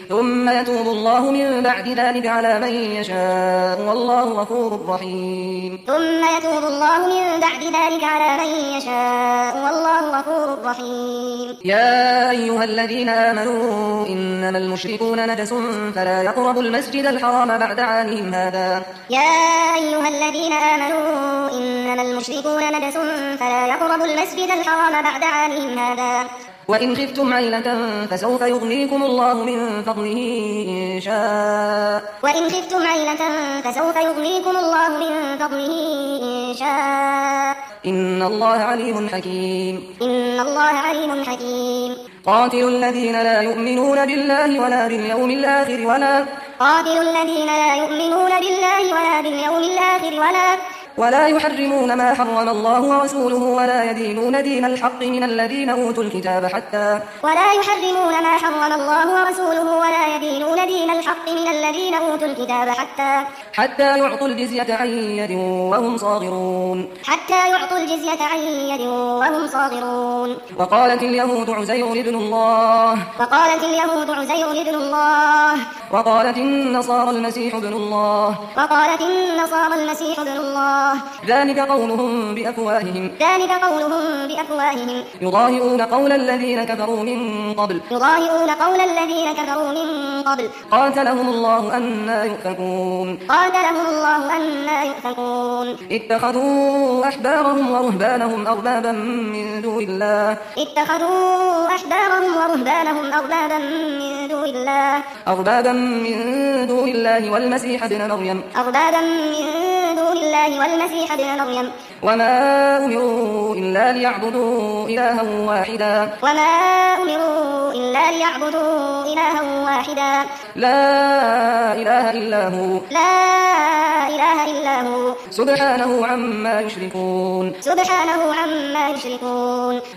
ثم يتوب الله من بعد ذلك على من يشاء والله غفور رحيم. ثم يتوب الله من بعد ذلك على من يشاء والله غفور رحيم. يا أيها الذين آمنوا إنما المشركون نجس فلا يقربوا المسجد الحرام بعد عامهم هذا. يا أيها الذين آمنوا إنما المشركون نجس فلا يقربوا المسجد الحرام بعد عامهم هذا. وإن خفتم عيلة فسوف يغنيكم الله من فضله إن شاء. وإن خفتم عيلة فسوف يغنيكم الله من فضله إن شاء. إن الله عليم حكيم. إن الله عليم حكيم. قاتلوا الذين لا يؤمنون بالله ولا باليوم الآخر ولا يحرمون ما حرم الله ورسوله ولا يدينون دين الحق من الذين أوتوا الكتاب حتى يعطوا الجزية عن يد وهم صاغرون. وقالت اليهود عزير ابن الله وقالت النصارى المسيح ابن الله ذلك قولهم بأفواههم يضاهئون قول الذين كفروا من قبل قاتلهم الله أنى يؤفكون. اتخذوا أحبارهم ورهبانهم أربابا من دون الله والمسيح ابن مريم وما أمروا إلا ليعبدوا إلها واحدا لا إله إلا هو سبحانه عما يشركون.